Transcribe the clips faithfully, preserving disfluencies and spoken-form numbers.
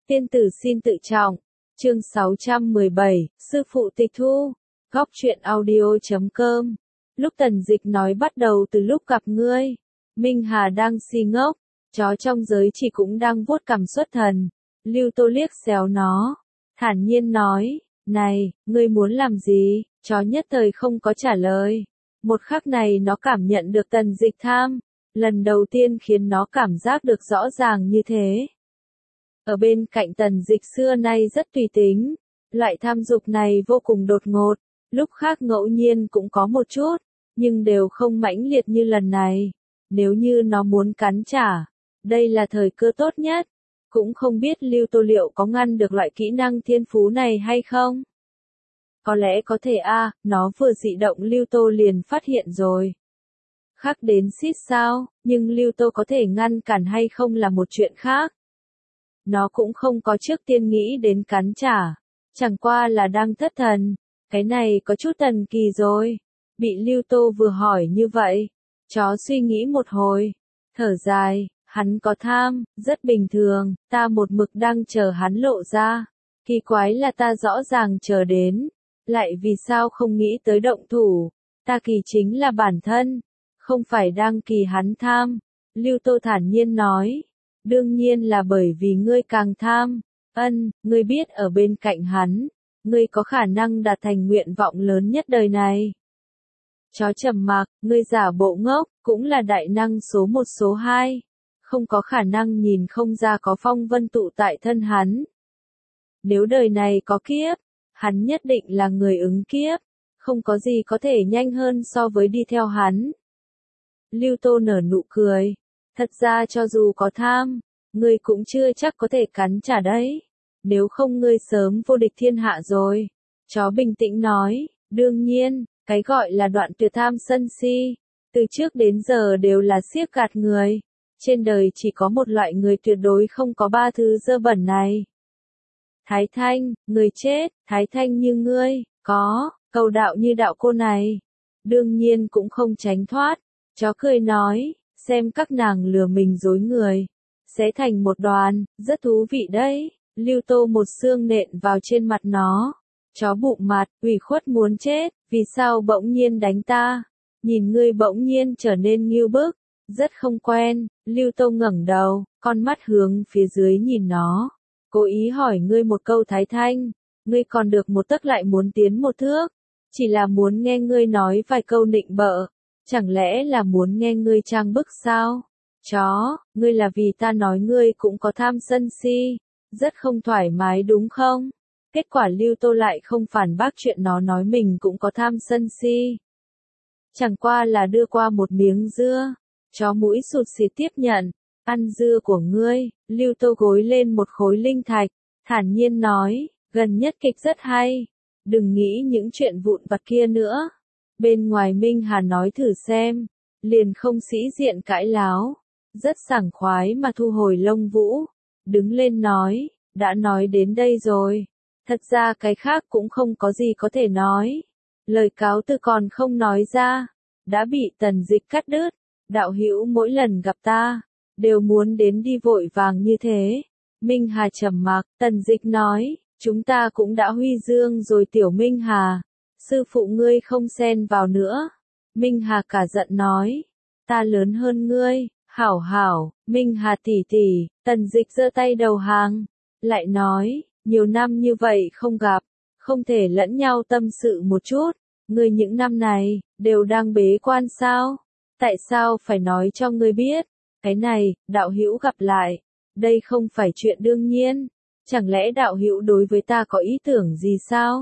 Tiên tử xin tự trọng. Chương sáu trăm mười bảy, Sư phụ tịch thu. Góc truyện audio chấm com. Lúc Tần Dịch nói bắt đầu từ lúc gặp ngươi. Minh Hà đang si ngốc. Chó trong giới chỉ cũng đang vuốt cằm xuất thần. Lưu Tô liếc xéo nó. Thản nhiên nói, này, ngươi muốn làm gì? Chó nhất thời không có trả lời. Một khắc này nó cảm nhận được Tần Dịch tham. Lần đầu tiên khiến nó cảm giác được rõ ràng như thế. Ở bên cạnh Tần Dịch xưa nay rất tùy tính. Loại tham dục này vô cùng đột ngột. Lúc khác ngẫu nhiên cũng có một chút. Nhưng đều không mãnh liệt như lần này. Nếu như nó muốn cắn trả. Đây là thời cơ tốt nhất. Cũng không biết Lưu Tô liệu có ngăn được loại kỹ năng thiên phú này hay không. Có lẽ có thể a, à, nó vừa dị động Lưu Tô liền phát hiện rồi. Khác đến xít sao, nhưng Lưu Tô có thể ngăn cản hay không là một chuyện khác. Nó cũng không có trước tiên nghĩ đến cắn trả. Chẳng qua là đang thất thần. Cái này có chút thần kỳ rồi. Bị Lưu Tô vừa hỏi như vậy. Chó suy nghĩ một hồi. Thở dài, hắn có tham, rất bình thường. Ta một mực đang chờ hắn lộ ra. Kỳ quái là ta rõ ràng chờ đến. Lại vì sao không nghĩ tới động thủ. Ta kỳ chính là bản thân. Không phải đang kỳ hắn tham. Lưu Tô thản nhiên nói. Đương nhiên là bởi vì ngươi càng tham. Ân, ngươi biết ở bên cạnh hắn. Ngươi có khả năng đạt thành nguyện vọng lớn nhất đời này. Chó trầm mặc, ngươi giả bộ ngốc, cũng là đại năng số một số hai. Không có khả năng nhìn không ra có phong vân tụ tại thân hắn. Nếu đời này có kiếp, hắn nhất định là người ứng kiếp. Không có gì có thể nhanh hơn so với đi theo hắn. Lưu Tô nở nụ cười. Thật ra cho dù có tham, ngươi cũng chưa chắc có thể cắn trả đấy. Nếu không ngươi sớm vô địch thiên hạ rồi. Chó bình tĩnh nói, đương nhiên, cái gọi là đoạn tuyệt tham sân si. Từ trước đến giờ đều là siếc gạt người. Trên đời chỉ có một loại người tuyệt đối không có ba thứ dơ bẩn này. Thái Thanh, người chết, Thái Thanh như ngươi, có, cầu đạo như đạo cô này. Đương nhiên cũng không tránh thoát. Chó cười nói, xem các nàng lừa mình dối người. Sẽ thành một đoàn, rất thú vị đấy. Lưu Tô một xương nện vào trên mặt nó. Chó bụng mặt, ủy khuất muốn chết, vì sao bỗng nhiên đánh ta? Nhìn ngươi bỗng nhiên trở nên nghiêu bức, rất không quen. Lưu Tô ngẩng đầu, con mắt hướng phía dưới nhìn nó. Cố ý hỏi ngươi một câu Thái Thanh, ngươi còn được một tấc lại muốn tiến một thước. Chỉ là muốn nghe ngươi nói vài câu nịnh bợ. Chẳng lẽ là muốn nghe ngươi trang bức sao? Chó, ngươi là vì ta nói ngươi cũng có tham sân si. Rất không thoải mái đúng không? Kết quả Lưu Tô lại không phản bác chuyện nó nói mình cũng có tham sân si. Chẳng qua là đưa qua một miếng dưa. Chó mũi sụt xịt tiếp nhận. Ăn dưa của ngươi. Lưu Tô gối lên một khối linh thạch. Thản nhiên nói, gần nhất kịch rất hay. Đừng nghĩ những chuyện vụn vặt kia nữa. Bên ngoài Minh Hà nói thử xem. Liền không sĩ diện cãi láo. Rất sảng khoái mà thu hồi lông vũ. Đứng lên nói, đã nói đến đây rồi. Thật ra cái khác cũng không có gì có thể nói. Lời cáo từ còn không nói ra. Đã bị Tần Dịch cắt đứt. Đạo hữu mỗi lần gặp ta. Đều muốn đến đi vội vàng như thế. Minh Hà trầm mặc, Tần Dịch nói. Chúng ta cũng đã huy dương rồi tiểu Minh Hà. Sư phụ ngươi không xen vào nữa. Minh Hà cả giận nói. Ta lớn hơn ngươi. Hảo hảo, Minh Hà tỷ tỷ. Tần Dịch giơ tay đầu hàng. Lại nói, nhiều năm như vậy không gặp. Không thể lẫn nhau tâm sự một chút. Ngươi những năm này, đều đang bế quan sao? Tại sao phải nói cho ngươi biết? Cái này, đạo hữu gặp lại. Đây không phải chuyện đương nhiên. Chẳng lẽ đạo hữu đối với ta có ý tưởng gì sao?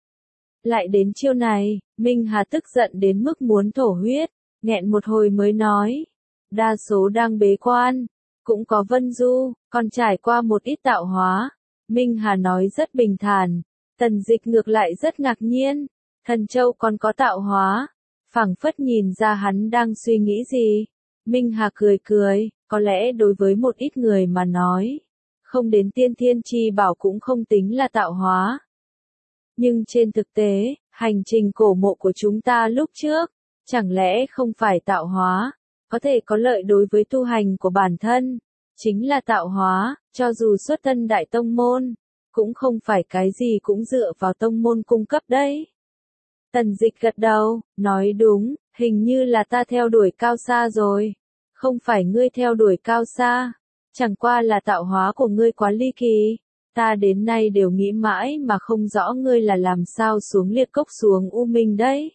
Lại đến chiêu này, Minh Hà tức giận đến mức muốn thổ huyết. Nghẹn một hồi mới nói. Đa số đang bế quan. Cũng có Vân Du, còn trải qua một ít tạo hóa. Minh Hà nói rất bình thản. Tần Dịch ngược lại rất ngạc nhiên. Thần Châu còn có tạo hóa. Phảng phất nhìn ra hắn đang suy nghĩ gì. Minh Hà cười cười, có lẽ đối với một ít người mà nói. Không đến tiên thiên chi bảo cũng không tính là tạo hóa. Nhưng trên thực tế, hành trình cổ mộ của chúng ta lúc trước. Chẳng lẽ không phải tạo hóa. Có thể có lợi đối với tu hành của bản thân. chính là tạo hóa, cho dù xuất thân đại tông môn, cũng không phải cái gì cũng dựa vào tông môn cung cấp đấy. Tần Dịch gật đầu, nói đúng, hình như là ta theo đuổi cao xa rồi. Không phải ngươi theo đuổi cao xa, chẳng qua là tạo hóa của ngươi quá ly kỳ. Ta đến nay đều nghĩ mãi mà không rõ ngươi là làm sao xuống liệt cốc xuống U Minh đấy.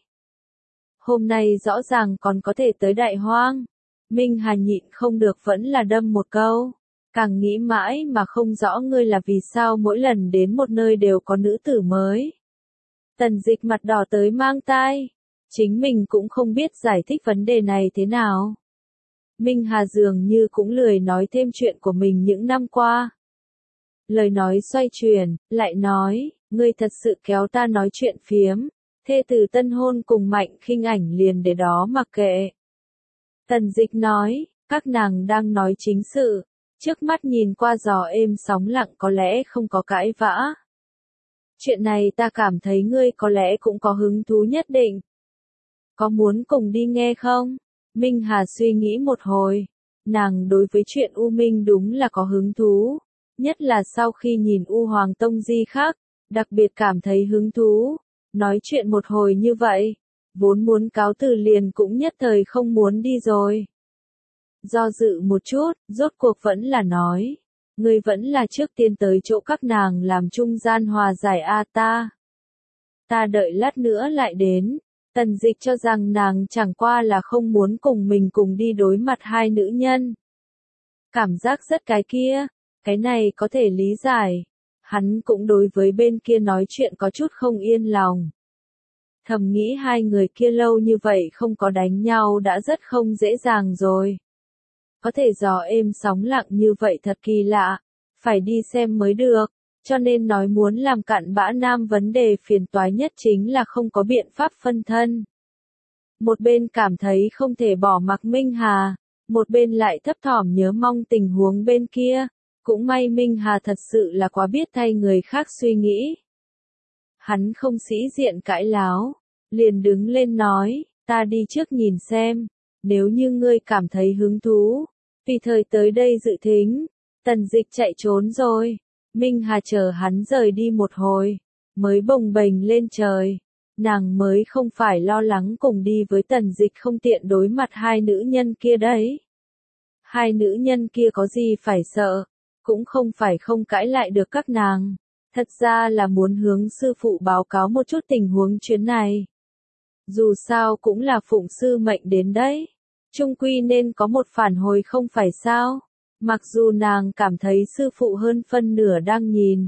Hôm nay rõ ràng còn có thể tới Đại Hoang. Minh Hà nhịn không được vẫn là đâm một câu. Càng nghĩ mãi mà không rõ ngươi là vì sao mỗi lần đến một nơi đều có nữ tử mới. Tần Dịch mặt đỏ tới mang tai. Chính mình cũng không biết giải thích vấn đề này thế nào. Minh Hà dường như cũng lười nói thêm chuyện của mình những năm qua. Lời nói xoay chuyển, lại nói, ngươi thật sự kéo ta nói chuyện phiếm. Thê tử tân hôn cùng Mạnh Khinh Ảnh liền để đó mặc kệ. Tần Dịch nói, các nàng đang nói chính sự. Trước mắt nhìn qua gió êm sóng lặng có lẽ không có cãi vã. Chuyện này ta cảm thấy ngươi có lẽ cũng có hứng thú nhất định. Có muốn cùng đi nghe không? Minh Hà suy nghĩ một hồi. Nàng đối với chuyện U Minh đúng là có hứng thú. Nhất là sau khi nhìn U Hoàng Tông Di khác, đặc biệt cảm thấy hứng thú. Nói chuyện một hồi như vậy, vốn muốn cáo từ liền cũng nhất thời không muốn đi rồi. Do dự một chút, rốt cuộc vẫn là nói. Ngươi vẫn là trước tiên tới chỗ các nàng làm trung gian hòa giải a ta. Ta đợi lát nữa lại đến. Tần Dịch cho rằng nàng chẳng qua là không muốn cùng mình cùng đi đối mặt hai nữ nhân. Cảm giác rất cái kia, cái này có thể lý giải. Hắn cũng đối với bên kia nói chuyện có chút không yên lòng. Thầm nghĩ hai người kia lâu như vậy không có đánh nhau đã rất không dễ dàng rồi. Có thể gió êm sóng lặng như vậy thật kỳ lạ, phải đi xem mới được, cho nên nói muốn làm cặn bã nam vấn đề phiền toái nhất chính là không có biện pháp phân thân. Một bên cảm thấy không thể bỏ mặc Minh Hà, một bên lại thấp thỏm nhớ mong tình huống bên kia, cũng may Minh Hà thật sự là quá biết thay người khác suy nghĩ. Hắn không sĩ diện cãi láo, liền đứng lên nói, ta đi trước nhìn xem, nếu như ngươi cảm thấy hứng thú, vì thời tới đây dự thính. Tần Dịch chạy trốn rồi, Minh Hà chờ hắn rời đi một hồi, mới bồng bềnh lên trời, nàng mới không phải lo lắng cùng đi với Tần Dịch không tiện đối mặt hai nữ nhân kia đấy. Hai nữ nhân kia có gì phải sợ, cũng không phải không cãi lại được các nàng, thật ra là muốn hướng sư phụ báo cáo một chút tình huống chuyến này. Dù sao cũng là phụng sư mệnh đến đấy, chung quy nên có một phản hồi không phải sao. Mặc dù nàng cảm thấy sư phụ hơn phân nửa đang nhìn.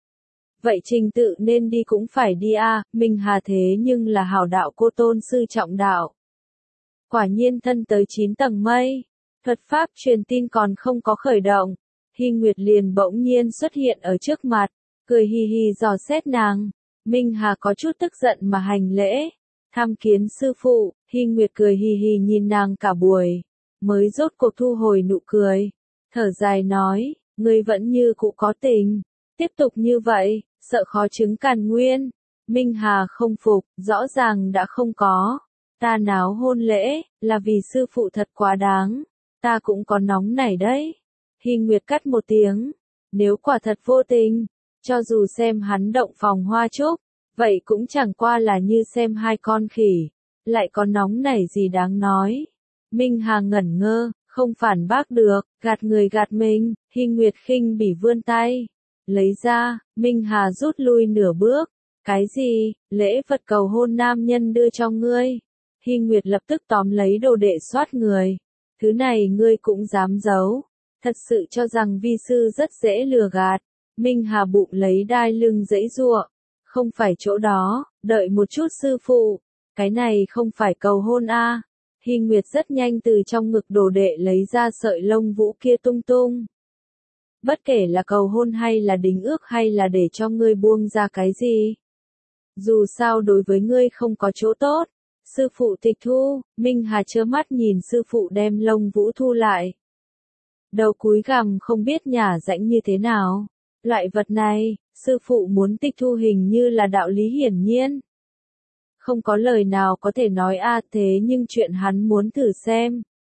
Vậy trình tự nên đi cũng phải đi a, à, Minh Hà thế nhưng là hảo đạo cô tôn sư trọng đạo. Quả nhiên thân tới chín tầng mây, thuật pháp truyền tin còn không có khởi động, Hy Nguyệt liền bỗng nhiên xuất hiện ở trước mặt, cười hì hì dò xét nàng. Minh Hà có chút tức giận mà hành lễ, tham kiến sư phụ. Hy Nguyệt cười hì hì nhìn nàng cả buổi, mới rốt cuộc thu hồi nụ cười. Thở dài nói, ngươi vẫn như cũ có tình, tiếp tục như vậy, sợ khó chứng càn nguyên. Minh Hà không phục, rõ ràng đã không có. Ta náo hôn lễ, là vì sư phụ thật quá đáng, ta cũng có nóng nảy đấy. Hy Nguyệt cắt một tiếng, nếu quả thật vô tình, cho dù xem hắn động phòng hoa trúc, vậy cũng chẳng qua là như xem hai con khỉ, lại có nóng nảy gì đáng nói. Minh Hà ngẩn ngơ. Không phản bác được, gạt người gạt mình. Hy Nguyệt khinh bỉ vươn tay, lấy ra. Minh Hà rút lui nửa bước. Cái gì? Lễ vật cầu hôn nam nhân đưa cho ngươi. Hy Nguyệt lập tức tóm lấy đồ đệ soát người. Thứ này ngươi cũng dám giấu. Thật sự cho rằng vi sư rất dễ lừa gạt. Minh Hà bụng lấy đai lưng giãy giụa. Không phải chỗ đó, đợi một chút sư phụ. Cái này không phải cầu hôn a. À. Hy Nguyệt rất nhanh từ trong ngực đồ đệ lấy ra sợi lông vũ kia tung tung. Bất kể là cầu hôn hay là đính ước hay là để cho ngươi buông ra cái gì. Dù sao đối với ngươi không có chỗ tốt. Sư phụ tịch thu. Minh Hà trơ mắt nhìn sư phụ đem lông vũ thu lại. Đầu cúi gằm không biết nhả rãnh như thế nào. Loại vật này, sư phụ muốn tịch thu hình như là đạo lý hiển nhiên. Không có lời nào có thể nói a à, thế nhưng chuyện hắn muốn thử xem.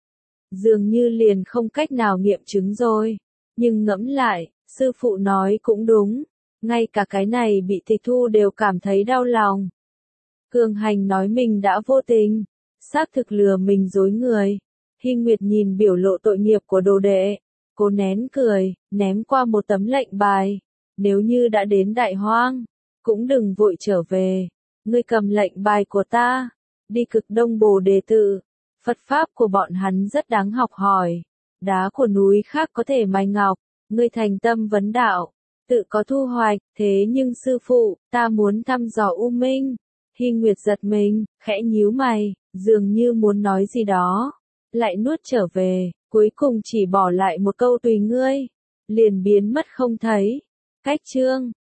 dường như liền không cách nào nghiệm chứng rồi. Nhưng ngẫm lại, sư phụ nói cũng đúng, ngay cả cái này bị tịch thu đều cảm thấy đau lòng. Cường Hành nói mình đã vô tình, xác thực lừa mình dối người. Hy Nguyệt nhìn biểu lộ tội nghiệp của đồ đệ, cô nén cười, ném qua một tấm lệnh bài. Nếu như đã đến Đại Hoang, cũng đừng vội trở về. Ngươi cầm lệnh bài của ta, đi Cực Đông Bồ Đề Tự. Phật pháp của bọn hắn rất đáng học hỏi. Đá của núi khác có thể mài ngọc, ngươi thành tâm vấn đạo, tự có thu hoạch. Thế nhưng sư phụ, ta muốn thăm dò U Minh. Hy Nguyệt giật mình, khẽ nhíu mày, dường như muốn nói gì đó, lại nuốt trở về, cuối cùng chỉ bỏ lại một câu tùy ngươi, liền biến mất không thấy. Cách chương